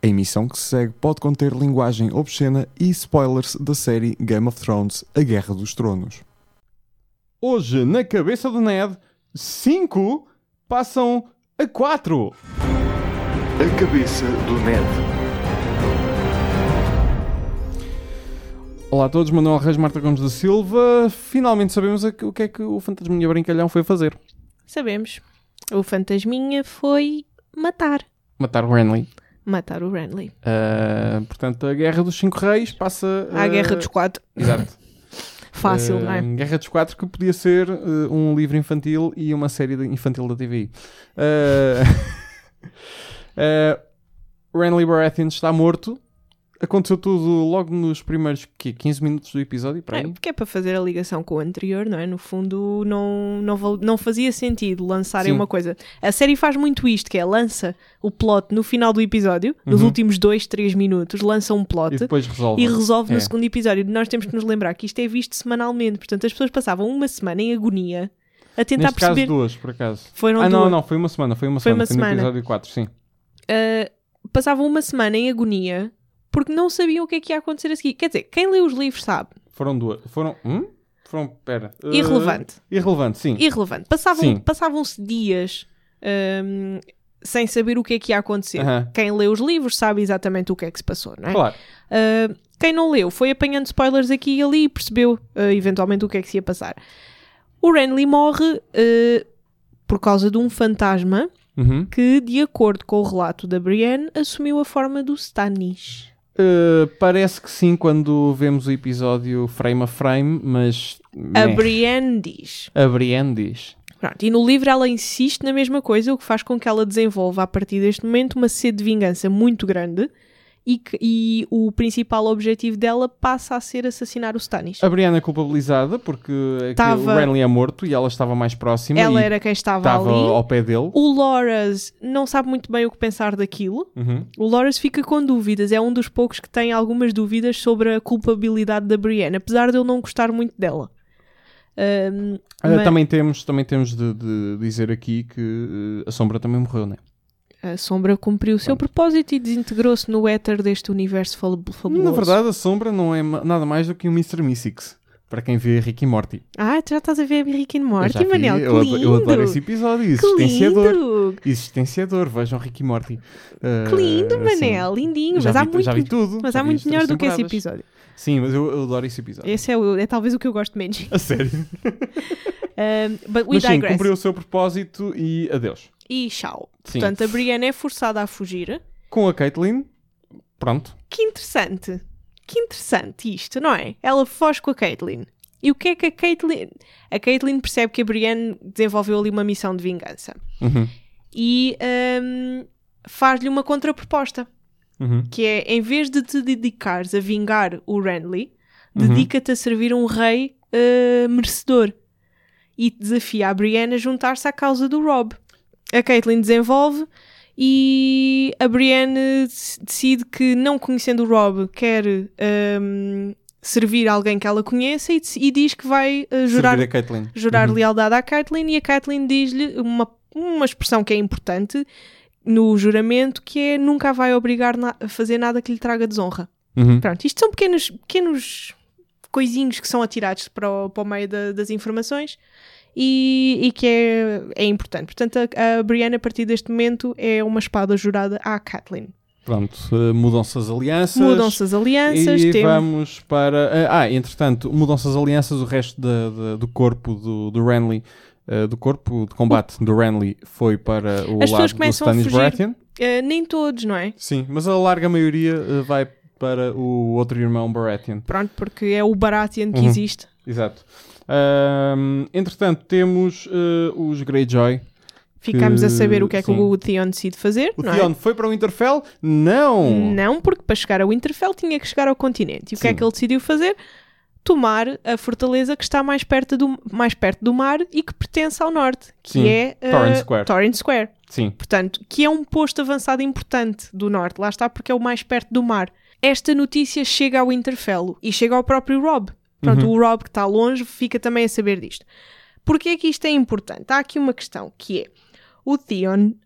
A emissão que se segue pode conter linguagem obscena e spoilers da série Game of Thrones, A Guerra dos Tronos. Hoje, na cabeça do Ned, 5 passam a 4. A cabeça do Ned. Olá a todos, Manuel Reis, Marta Gomes da Silva. Finalmente sabemos o que é que o Fantasminha Brincalhão foi fazer. Sabemos. O Fantasminha foi matar. Matar o Renly. Matar o Renly. Portanto, a Guerra dos 5 Reis passa... À Guerra dos 4. Exato. Fácil, não é? Guerra dos 4, que podia ser um livro infantil e uma série infantil da TVI. Renly Baratheon está morto. Aconteceu tudo logo nos primeiros 15 minutos do episódio. Porque é para fazer a ligação com o anterior, não é? No fundo, não fazia sentido lançarem uma coisa. A série faz muito isto, que é lança o plot no final do episódio, nos últimos 2-3 minutos, lança um plot e depois resolve no segundo episódio. Nós temos que nos lembrar que isto é visto semanalmente, portanto as pessoas passavam uma semana em agonia a tentar Neste perceber... caso 2, por acaso. Foram não, foi uma semana. Foi no episódio 4, sim. Passavam uma semana em agonia porque não sabiam o que é que ia acontecer a seguir. Quer dizer, quem lê os livros sabe. Foram duas. Irrelevante. Irrelevante, sim. Irrelevante. Passavam-se dias sem saber o que é que ia acontecer. Quem lê os livros sabe exatamente o que é que se passou, não é? Claro. Quem não leu foi apanhando spoilers aqui e ali e percebeu eventualmente o que é que se ia passar. O Renly morre por causa de um fantasma que, de acordo com o relato da Brienne, assumiu a forma do Stannis. Parece que sim, quando vemos o episódio frame a frame, mas... A Brienne diz. Pronto, e no livro ela insiste na mesma coisa, o que faz com que ela desenvolva, a partir deste momento, uma sede de vingança muito grande e o principal objetivo dela passa a ser assassinar o Stannis. A Brienne é culpabilizada porque o Renly é morto e ela estava mais próxima. Ela era quem estava ali. Ao pé dele. O Loras não sabe muito bem o que pensar daquilo. O Loras fica com dúvidas. É um dos poucos que tem algumas dúvidas sobre a culpabilidade da Brienne, apesar de ele não gostar muito dela. Também temos de dizer aqui que a Sombra também morreu, não é? A Sombra cumpriu o seu propósito e desintegrou-se no éter deste universo fabuloso. Na verdade, a Sombra não é nada mais do que um Mr. Mystics, para quem vê Rick e Morty. Tu já estás a ver Rick e Morty, Manel? Eu adoro esse episódio. Existenciador. Vejam Rick e Morty. Que lindo, Manel. Lindinho. Já vi tudo. Mas há muito melhor do que esse episódio. Sim, mas eu adoro esse episódio. Esse é talvez o que eu gosto menos. A sério? Mas sim, cumpriu o seu propósito e adeus. E tchau. Portanto, a Brienne é forçada a fugir. Com a Catelyn, pronto. Que interessante isto, não é? Ela foge com a Catelyn. E o que é que a Catelyn... A Catelyn percebe que a Brienne desenvolveu ali uma missão de vingança. E faz-lhe uma contraproposta. Que é, em vez de te dedicares a vingar o Renly, dedica-te a servir um rei merecedor. E desafia a Brienne a juntar-se à causa do Robb. A Catelyn desenvolve e a Brienne decide que, não conhecendo o Robb, quer servir alguém que ela conheça e diz que vai jurar lealdade à Catelyn, e a Catelyn diz-lhe uma expressão que é importante no juramento, que é: nunca a vai obrigar a fazer nada que lhe traga desonra. Pronto, isto são pequenos coisinhos que são atirados para o meio das informações e que é importante. Portanto, a Brienne, a partir deste momento, é uma espada jurada à Catelyn. Pronto, mudam-se as alianças. E vamos para... entretanto, mudam-se as alianças. O resto do corpo do Renly, do corpo de combate do Renly, foi para o lado do Stannis Baratheon. Nem todos, não é? Sim, mas a larga maioria vai para o outro irmão Baratheon. Pronto, porque é o Baratheon que existe. Exato. Entretanto, temos os Greyjoy. Ficamos a saber o que é que o Theon decide fazer. O Theon foi para o Winterfell? Não, porque para chegar ao Winterfell tinha que chegar ao continente. E o que é que ele decidiu fazer? Tomar a fortaleza que está mais perto do mar e que pertence ao norte, que é Torrhen Square. Sim. Portanto, que é um posto avançado importante do norte. Lá está, porque é o mais perto do mar. Esta notícia chega ao Winterfell e chega ao próprio Robb. Portanto, o Robb, que está longe, fica também a saber disto. Porquê é que isto é importante? Há aqui uma questão, que é: o Theon, há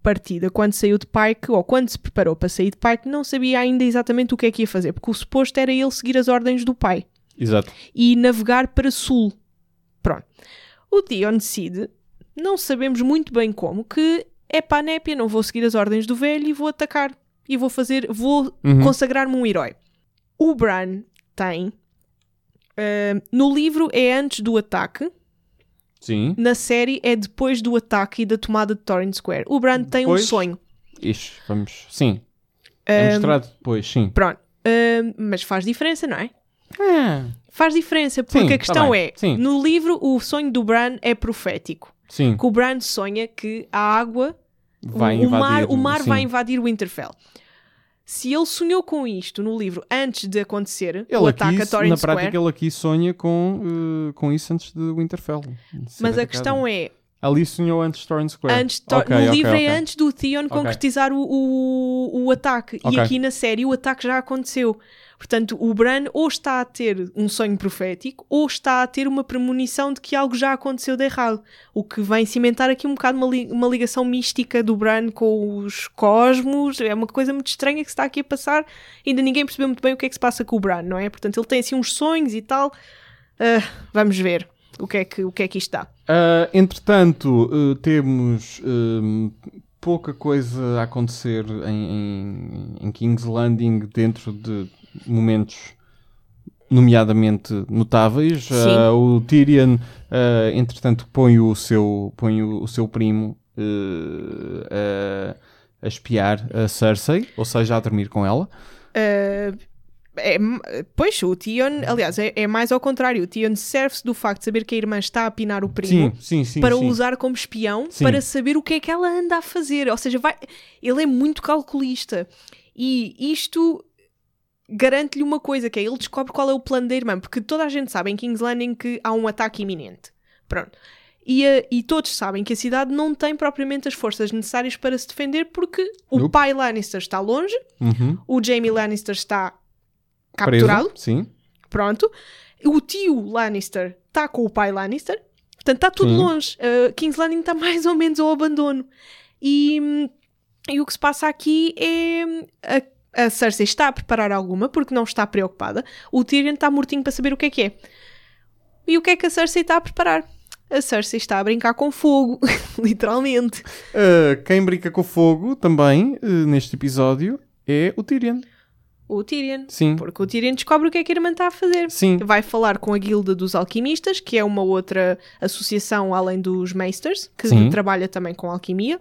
partida, quando saiu de Pike, ou quando se preparou para sair de Pike, não sabia ainda exatamente o que é que ia fazer, porque o suposto era ele seguir as ordens do pai. Exato. E navegar para sul. Pronto. O Theon decide, não sabemos muito bem como, que é pá, népia, não vou seguir as ordens do velho e vou atacar. E vou consagrar-me um herói. O Bran tem... no livro é antes do ataque. Sim. Na série é depois do ataque e da tomada de Torrhen Square. O Bran tem um sonho. Vamos... Sim. É mostrado depois, sim. Pronto. Mas faz diferença, não é? Faz diferença, porque a questão no livro o sonho do Bran é profético. Sim. Que o Bran sonha que a água, o mar vai invadir Winterfell. Se ele sonhou com isto no livro antes de acontecer o ataque a Torrhen Square... Na prática ele aqui sonha com isso antes de Winterfell. Mas a questão é... Ali sonhou antes de Torrhen Square. No livro é antes do Theon concretizar o ataque. E aqui na série o ataque já aconteceu. Portanto, o Bran ou está a ter um sonho profético ou está a ter uma premonição de que algo já aconteceu de errado. O que vem cimentar aqui um bocado uma ligação mística do Bran com os cosmos. É uma coisa muito estranha que se está aqui a passar. Ainda ninguém percebeu muito bem o que é que se passa com o Bran, não é? Portanto, ele tem assim uns sonhos e tal. Vamos ver o que é que isto dá. Entretanto, temos pouca coisa a acontecer em King's Landing dentro de momentos nomeadamente notáveis. O Tyrion, entretanto, põe o seu primo a espiar a Cersei, ou seja, a dormir com ela. Pois, o Theon, aliás, é mais ao contrário. O Theon serve-se do facto de saber que a irmã está a pinar o primo para o usar como espião, para saber o que é que ela anda a fazer. Ou seja, ele é muito calculista. E isto garante-lhe uma coisa, que é ele descobre qual é o plano da irmã, porque toda a gente sabe em King's Landing que há um ataque iminente. Pronto. E todos sabem que a cidade não tem propriamente as forças necessárias para se defender, porque o pai Lannister está longe, o Jaime Lannister está capturado. Preso, sim. Pronto. O tio Lannister está com o pai Lannister. Portanto, está tudo longe. King's Landing está mais ou menos ao abandono. E o que se passa aqui é... A Cersei está a preparar alguma, porque não está preocupada. O Tyrion está mortinho para saber o que é. E o que é que a Cersei está a preparar? A Cersei está a brincar com fogo. Literalmente. Quem brinca com fogo também, neste episódio, é o Tyrion. O Tyrion. Sim. Porque o Tyrion descobre o que é que a irmã está a fazer. Sim. Vai falar com a Guilda dos Alquimistas, que é uma outra associação além dos Maesters, que trabalha também com alquimia.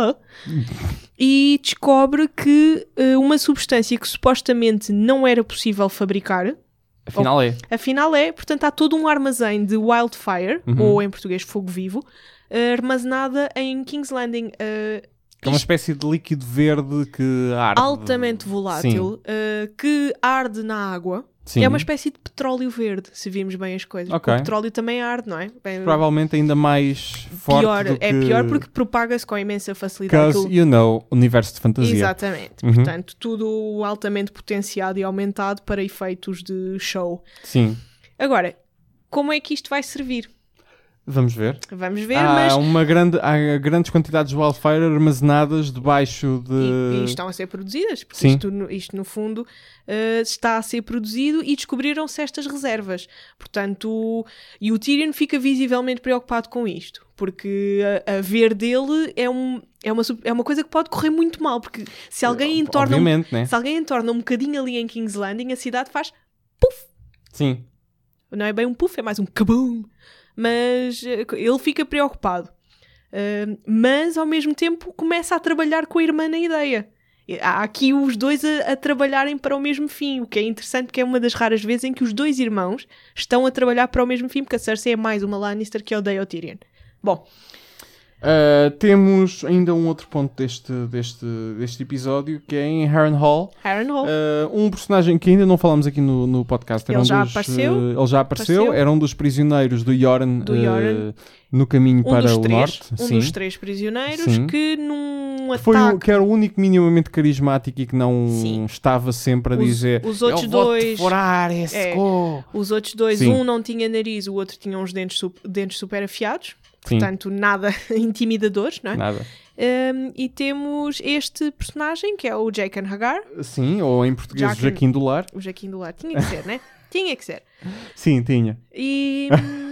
E descobre que uma substância que supostamente não era possível fabricar... Afinal é. Portanto, há todo um armazém de wildfire, ou em português fogo vivo, armazenada em King's Landing. É uma espécie de líquido verde que arde. Altamente volátil, que arde na água. Sim. É uma espécie de petróleo verde, se virmos bem as coisas. Okay. O petróleo também arde, não é? Provavelmente ainda mais forte do que... É pior porque propaga-se com imensa facilidade. Because, universo de fantasia. Exatamente. Portanto, tudo altamente potenciado e aumentado para efeitos de show. Sim. Agora, como é que isto vai servir? Vamos ver. Há grandes quantidades de wildfire armazenadas debaixo de... E estão a ser produzidas, porque isto no fundo está a ser produzido e descobriram-se estas reservas. Portanto, e o Tyrion fica visivelmente preocupado com isto, porque a ver dele é uma coisa que pode correr muito mal, porque se alguém entorna um bocadinho ali em King's Landing, a cidade faz puff. Sim. Não é bem um puff, é mais um kaboom. Mas ele fica preocupado. Mas, ao mesmo tempo, começa a trabalhar com a irmã na ideia. Há aqui os dois a trabalharem para o mesmo fim, o que é interessante, porque é uma das raras vezes em que os dois irmãos estão a trabalhar para o mesmo fim, porque a Cersei é mais uma Lannister que odeia o Tyrion. Bom... temos ainda um outro ponto deste episódio, que é em Harrenhal. Um personagem que ainda não falamos aqui no podcast. Ele já apareceu. Era um dos prisioneiros do Yoren no caminho para o norte. Dos 3 prisioneiros que num ataque... Que era o único minimamente carismático e que não estava sempre a dizer os outros dois... Os outros dois, um não tinha nariz, o outro tinha uns dentes super afiados. Portanto, nada intimidadores, não é? Nada. E temos este personagem, que é o Jaqen H'ghar. Sim, ou em português Jaquim do Lar. O Jaquim do Lar. Tinha que ser, né? Tinha que ser. Sim, tinha. E...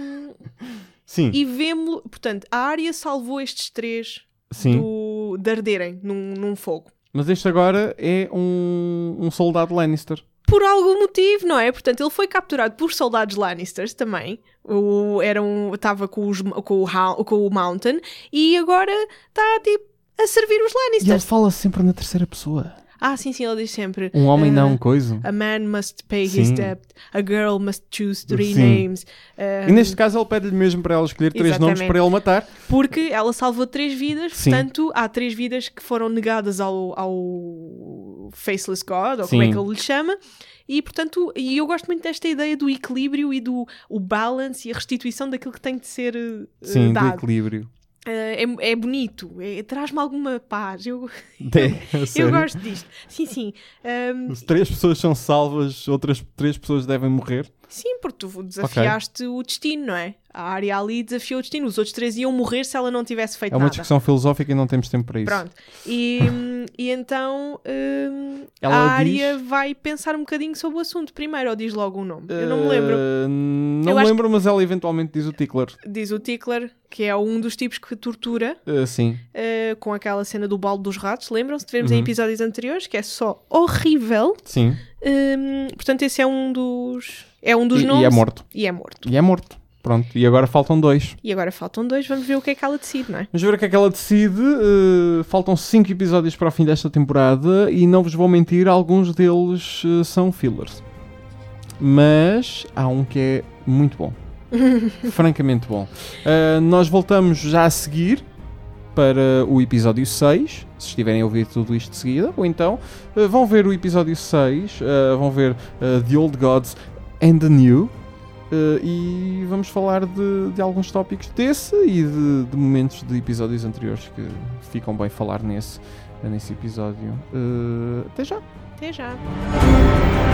Sim. E vemos... Portanto, a Arya salvou estes 3 de arderem num fogo. Mas este agora é um soldado Lannister. Por algum motivo, não é? Portanto, ele foi capturado por soldados Lannisters também. Estava com o Mountain e agora está tipo a servir os Lannisters. E ele fala sempre na terceira pessoa. Sim, ele diz sempre... Um homem não, coisa. A man must pay his debt. A girl must choose 3 names. E neste caso ele pede-lhe mesmo para ela escolher 3 nomes para ele matar. Porque ela salvou 3 vidas, portanto há 3 vidas que foram negadas ao Faceless God, ou como é que ele lhe chama. E portanto, eu gosto muito desta ideia do equilíbrio e do balance e a restituição daquilo que tem de ser dado. Do equilíbrio. É bonito, traz-me alguma paz. Eu gosto disto. Sim. Se 3 pessoas são salvas, outras 3 pessoas devem morrer. Sim, porque tu desafiaste o destino, não é? A Arya ali desafiou o destino. Os outros 3 iam morrer se ela não tivesse feito nada. É uma discussão filosófica e não temos tempo para isso. Pronto. E então a Arya vai pensar um bocadinho sobre o assunto primeiro, ou diz logo um nome? Eu não me lembro. Não me lembro, mas ela eventualmente diz o Tickler. Diz o Tickler, que é um dos tipos que tortura. Sim. Com aquela cena do balde dos ratos, lembram-se? Tivemos em episódios anteriores, que é só horrível. Sim. Portanto, esse é um dos nomes. E é morto. E é morto. Pronto, e agora faltam 2. Vamos ver o que é que ela decide, não é? Vamos ver o que é que ela decide. Faltam 5 episódios para o fim desta temporada e não vos vou mentir, alguns deles são fillers. Mas há um que é muito bom. Francamente bom. Nós voltamos já a seguir para o episódio 6, se estiverem a ouvir tudo isto de seguida, ou então vão ver o episódio 6, vão ver The Old Gods and the New. E vamos falar de alguns tópicos desse e de momentos de episódios anteriores que ficam bem falar nesse episódio. Até já! Até já!